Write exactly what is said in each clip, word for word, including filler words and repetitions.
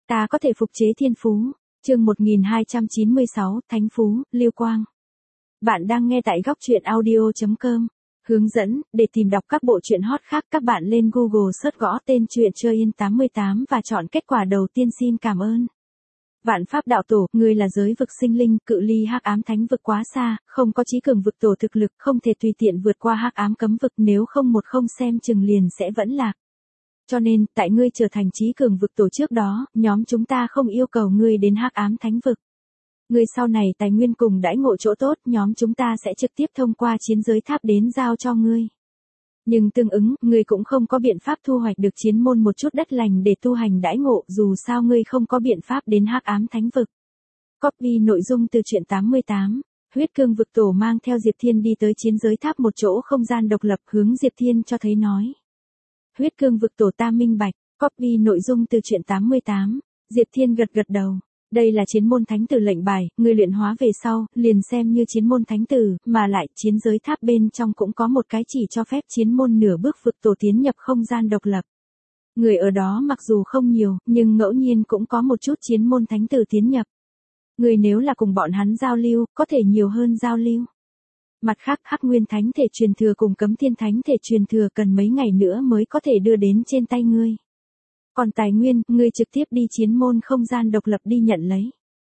Ta có thể phục chế thiên phú. Chương một nghìn hai trăm chín mươi sáu, Thánh Phú, Lưu Quang. Bạn đang nghe tại góc truyện audio chấm com. Hướng dẫn, để tìm đọc các bộ truyện hot khác các bạn lên Google search gõ tên truyện Chơi Yên tám mươi tám và chọn kết quả đầu tiên. Xin cảm ơn. Vạn Pháp Đạo Tổ, người là giới vực sinh linh, cự ly hắc ám thánh vực quá xa, không có chí cường vực tổ thực lực, không thể tùy tiện vượt qua hắc ám cấm vực, nếu không một không xem chừng liền sẽ vẫn lạc. Cho nên, tại ngươi trở thành chí cường vực tổ trước đó, nhóm chúng ta không yêu cầu ngươi đến hắc ám thánh vực. Ngươi sau này tài nguyên cùng đãi ngộ chỗ tốt, nhóm chúng ta sẽ trực tiếp thông qua chiến giới tháp đến giao cho ngươi. Nhưng tương ứng, ngươi cũng không có biện pháp thu hoạch được chiến môn một chút đất lành để tu hành đãi ngộ, dù sao ngươi không có biện pháp đến hắc ám thánh vực. Copy nội dung từ truyện tám mươi tám. Huyết cương vực tổ mang theo Diệp Thiên đi tới chiến giới tháp, một chỗ không gian độc lập, hướng Diệp Thiên cho thấy nói. Huyết cương vực tổ ta minh bạch. Copy nội dung từ truyện tám mươi tám. Diệp Thiên gật gật đầu. Đây là chiến môn thánh tử lệnh bài, người luyện hóa về sau, liền xem như chiến môn thánh tử, mà lại chiến giới tháp bên trong cũng có một cái chỉ cho phép chiến môn nửa bước vực tổ tiến nhập không gian độc lập. Người ở đó mặc dù không nhiều, nhưng ngẫu nhiên cũng có một chút chiến môn thánh tử tiến nhập. Người nếu là cùng bọn hắn giao lưu, có thể nhiều hơn giao lưu. Mặt khác, Hắc Nguyên Thánh thể truyền thừa cùng Cấm Thiên Thánh thể truyền thừa cần mấy ngày nữa mới có thể đưa đến trên tay ngươi. Còn tài nguyên, ngươi trực tiếp đi chiến môn không gian độc lập đi nhận lấy.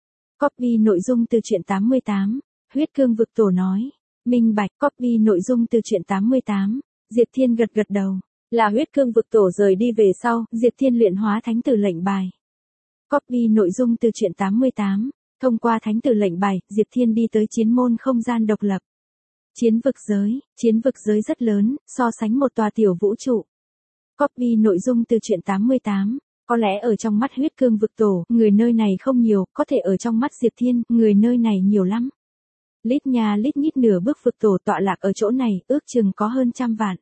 Copy nội dung từ truyện tám mươi tám. Huyết cương vực tổ nói. Minh bạch. Copy nội dung từ truyện tám mươi tám. Diệp Thiên gật gật đầu. Là huyết cương vực tổ rời đi về sau, Diệp Thiên luyện hóa thánh tử lệnh bài. Copy nội dung từ truyện tám mươi tám. Thông qua thánh tử lệnh bài, Diệp Thiên đi tới chiến môn không gian độc lập. Chiến vực giới, chiến vực giới rất lớn, so sánh một tòa tiểu vũ trụ. Copy nội dung từ truyện tám mươi tám. Có lẽ ở trong mắt huyết cương vực tổ, người nơi này không nhiều, có thể ở trong mắt Diệp Thiên, người nơi này nhiều lắm. Lít nhà lít nhít nửa bước vực tổ tọa lạc ở chỗ này, ước chừng có hơn trăm vạn.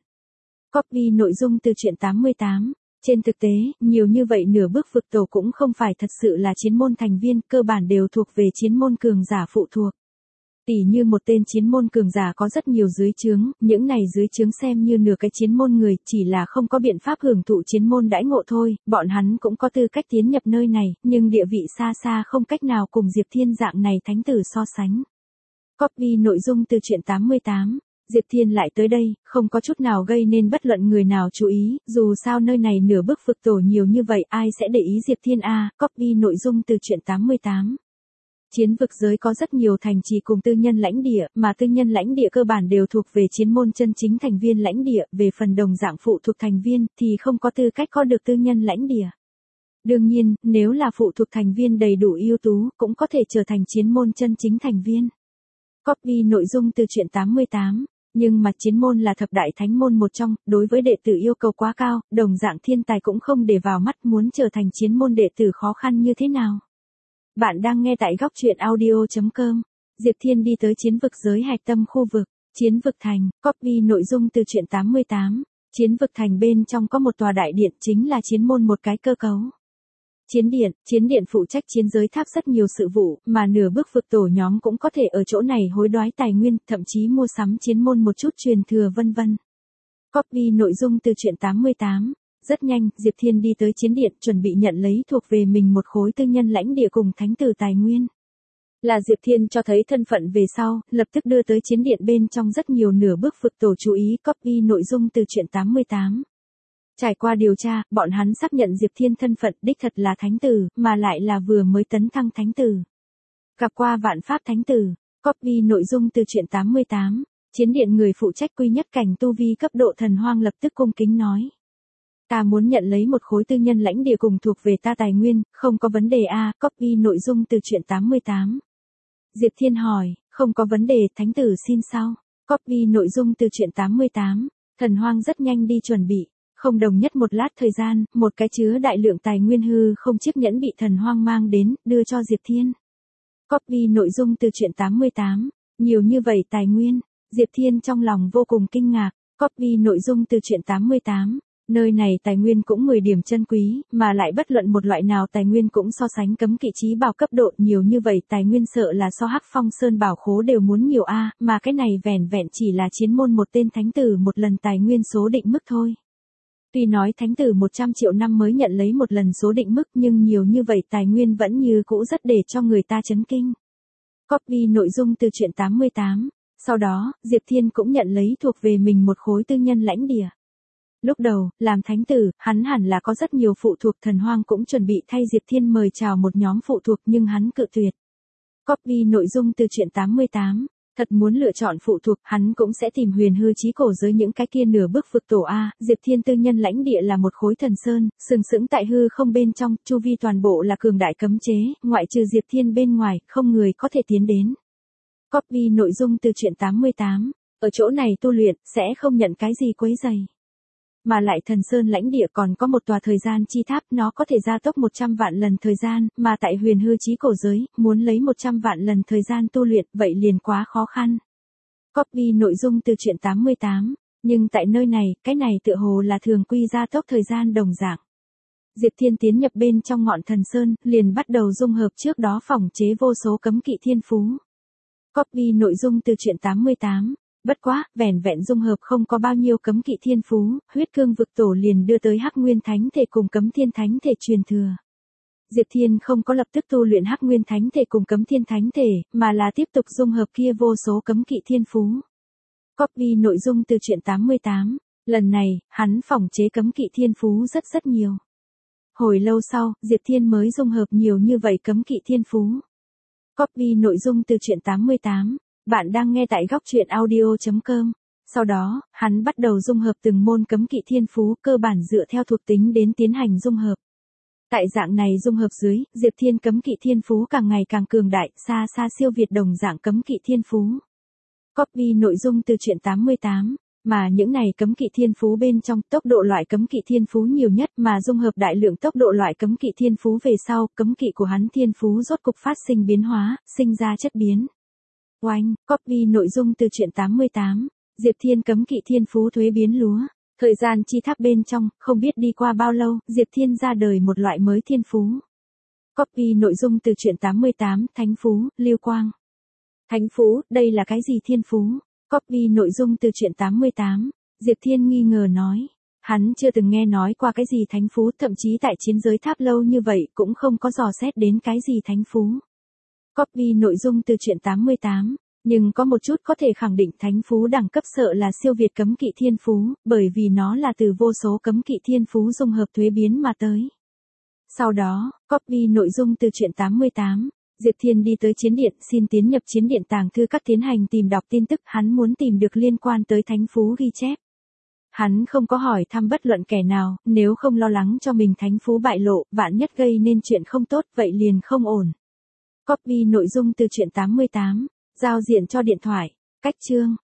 Copy nội dung từ truyện tám mươi tám. Trên thực tế, nhiều như vậy nửa bước vực tổ cũng không phải thật sự là chiến môn thành viên, cơ bản đều thuộc về chiến môn cường giả phụ thuộc. Tỷ như một tên chiến môn cường giả có rất nhiều dưới trướng, những này dưới trướng xem như nửa cái chiến môn người, chỉ là không có biện pháp hưởng thụ chiến môn đãi ngộ thôi, bọn hắn cũng có tư cách tiến nhập nơi này, nhưng địa vị xa xa không cách nào cùng Diệp Thiên dạng này thánh tử so sánh. Copy nội dung từ truyện tám mươi tám. Diệp Thiên lại tới đây, không có chút nào gây nên bất luận người nào chú ý, dù sao nơi này nửa bước vực tổ nhiều như vậy, ai sẽ để ý Diệp Thiên a? Copy nội dung từ truyện tám mươi tám. Chiến vực giới có rất nhiều thành trì cùng tư nhân lãnh địa, mà tư nhân lãnh địa cơ bản đều thuộc về chiến môn chân chính thành viên lãnh địa, về phần đồng dạng phụ thuộc thành viên, thì không có tư cách có được tư nhân lãnh địa. Đương nhiên, nếu là phụ thuộc thành viên đầy đủ ưu tú, cũng có thể trở thành chiến môn chân chính thành viên. Copy nội dung từ truyện tám mươi tám. Nhưng mà chiến môn là thập đại thánh môn một trong, đối với đệ tử yêu cầu quá cao, đồng dạng thiên tài cũng không để vào mắt, muốn trở thành chiến môn đệ tử khó khăn như thế nào. Bạn đang nghe tại góc truyện audio chấm com. Diệp Thiên đi tới chiến vực giới hạch tâm khu vực, chiến vực thành. Copy nội dung từ truyện tám mươi tám. Chiến vực thành bên trong có một tòa đại điện, chính là chiến môn một cái cơ cấu. Chiến điện, chiến điện phụ trách chiến giới tháp rất nhiều sự vụ, mà nửa bước vực tổ nhóm cũng có thể ở chỗ này hối đoái tài nguyên, thậm chí mua sắm chiến môn một chút truyền thừa vân vân. Copy nội dung từ truyện tám mươi tám. Rất nhanh, Diệp Thiên đi tới chiến điện, chuẩn bị nhận lấy thuộc về mình một khối tư nhân lãnh địa cùng thánh tử tài nguyên. Là Diệp Thiên cho thấy thân phận về sau, lập tức đưa tới chiến điện bên trong rất nhiều nửa bước vực tổ chú ý. Copy nội dung từ truyện tám mươi tám. Trải qua điều tra, bọn hắn xác nhận Diệp Thiên thân phận đích thật là thánh tử, mà lại là vừa mới tấn thăng thánh tử. Gặp qua vạn pháp thánh tử. Copy nội dung từ truyện tám mươi tám. Chiến điện người phụ trách quy nhất cảnh tu vi cấp độ thần hoang lập tức cung kính nói. Ta muốn nhận lấy một khối tư nhân lãnh địa cùng thuộc về ta tài nguyên, không có vấn đề a? Copy nội dung từ truyện tám mươi tám. Diệp Thiên hỏi, không có vấn đề, thánh tử xin sau. Copy nội dung từ truyện tám mươi tám. Thần hoang rất nhanh đi chuẩn bị. Không đồng nhất một lát thời gian, một cái chứa đại lượng tài nguyên hư không chiếc nhẫn bị thần hoang mang đến, đưa cho Diệp Thiên. Copy nội dung từ truyện tám mươi tám. Nhiều như vậy tài nguyên, Diệp Thiên trong lòng vô cùng kinh ngạc. Copy nội dung từ truyện tám mươi tám. Nơi này tài nguyên cũng mười điểm chân quý, mà lại bất luận một loại nào tài nguyên cũng so sánh cấm kỵ chí bảo cấp độ, nhiều như vậy tài nguyên sợ là so Hắc Phong Sơn bảo khố đều muốn nhiều a, mà cái này vẻn vẹn chỉ là chiến môn một tên thánh tử một lần tài nguyên số định mức thôi. Tuy nói thánh tử một trăm triệu năm mới nhận lấy một lần số định mức nhưng nhiều như vậy tài nguyên vẫn như cũ rất để cho người ta chấn kinh. Copy nội dung từ truyện tám mươi tám. Sau đó, Diệp Thiên cũng nhận lấy thuộc về mình một khối tư nhân lãnh địa. Lúc đầu, làm thánh tử, hắn hẳn là có rất nhiều phụ thuộc, Thần Hoang cũng chuẩn bị thay Diệp Thiên mời chào một nhóm phụ thuộc nhưng hắn cự tuyệt. Copy nội dung từ truyện tám mươi tám. Thật muốn lựa chọn phụ thuộc, hắn cũng sẽ tìm huyền hư chí cổ giới những cái kia nửa bước vực tổ A. Diệp Thiên tư nhân lãnh địa là một khối thần sơn, sừng sững tại hư không bên trong, chu vi toàn bộ là cường đại cấm chế, ngoại trừ Diệp Thiên bên ngoài, không người có thể tiến đến. Copy nội dung từ truyện tám mươi tám. Ở chỗ này tu luyện, sẽ không nhận cái gì quấy rầy. Mà lại thần sơn lãnh địa còn có một tòa thời gian chi tháp, nó có thể gia tốc một trăm vạn lần thời gian, mà tại huyền hư chí cổ giới, muốn lấy một trăm vạn lần thời gian tu luyện, vậy liền quá khó khăn. Copy nội dung từ truyện tám mươi tám. Nhưng tại nơi này, cái này tựa hồ là thường quy gia tốc thời gian đồng dạng. Diệp Thiên tiến nhập bên trong ngọn thần sơn, liền bắt đầu dung hợp trước đó phỏng chế vô số cấm kỵ thiên phú. Copy nội dung từ truyện tám mươi tám. Bất quá, vẻn vẹn dung hợp không có bao nhiêu cấm kỵ thiên phú, huyết cương vực tổ liền đưa tới Hắc Nguyên Thánh thể cùng cấm thiên thánh thể truyền thừa. Diệp Thiên không có lập tức tu luyện Hắc Nguyên Thánh thể cùng cấm thiên thánh thể, mà là tiếp tục dung hợp kia vô số cấm kỵ thiên phú. Copy nội dung từ truyện tám mươi tám. Lần này, hắn phỏng chế cấm kỵ thiên phú rất rất nhiều. Hồi lâu sau, Diệp Thiên mới dung hợp nhiều như vậy cấm kỵ thiên phú. Copy nội dung từ truyện tám mươi tám. Bạn đang nghe tại góc truyện audio chấm com. Sau đó, hắn bắt đầu dung hợp từng môn cấm kỵ thiên phú, cơ bản dựa theo thuộc tính đến tiến hành dung hợp. Tại dạng này dung hợp dưới, Diệp Thiên cấm kỵ thiên phú càng ngày càng cường đại, xa xa siêu việt đồng dạng cấm kỵ thiên phú. Copy nội dung từ truyện tám mươi tám. Mà những này cấm kỵ thiên phú bên trong, tốc độ loại cấm kỵ thiên phú nhiều nhất, mà dung hợp đại lượng tốc độ loại cấm kỵ thiên phú về sau, cấm kỵ của hắn thiên phú rốt cục phát sinh biến hóa, sinh ra chất biến. Oanh, copy nội dung từ truyện tám mươi tám. Diệp Thiên cấm kỵ thiên phú thuế biến lúa. Thời gian chi tháp bên trong, không biết đi qua bao lâu, Diệp Thiên ra đời một loại mới thiên phú. Copy nội dung từ truyện tám mươi tám, thánh phú, lưu quang. Thánh phú, đây là cái gì thiên phú? Copy nội dung từ truyện tám mươi tám. Diệp Thiên nghi ngờ nói. Hắn chưa từng nghe nói qua cái gì thánh phú, thậm chí tại chiến giới tháp lâu như vậy cũng không có dò xét đến cái gì thánh phú. Copy nội dung từ truyện tám mươi tám. Nhưng có một chút có thể khẳng định thánh phú đẳng cấp sợ là siêu việt cấm kỵ thiên phú, bởi vì nó là từ vô số cấm kỵ thiên phú dung hợp thuế biến mà tới. Sau đó, copy nội dung từ truyện tám mươi tám. Diệp Thiên đi tới chiến điện, xin tiến nhập chiến điện tàng thư các tiến hành tìm đọc tin tức, hắn muốn tìm được liên quan tới thánh phú ghi chép. Hắn không có hỏi thăm bất luận kẻ nào, nếu không lo lắng cho mình thánh phú bại lộ, vạn nhất gây nên chuyện không tốt, vậy liền không ổn. Copy nội dung từ truyện tám mươi tám. Giao diện cho điện thoại. Cách chương.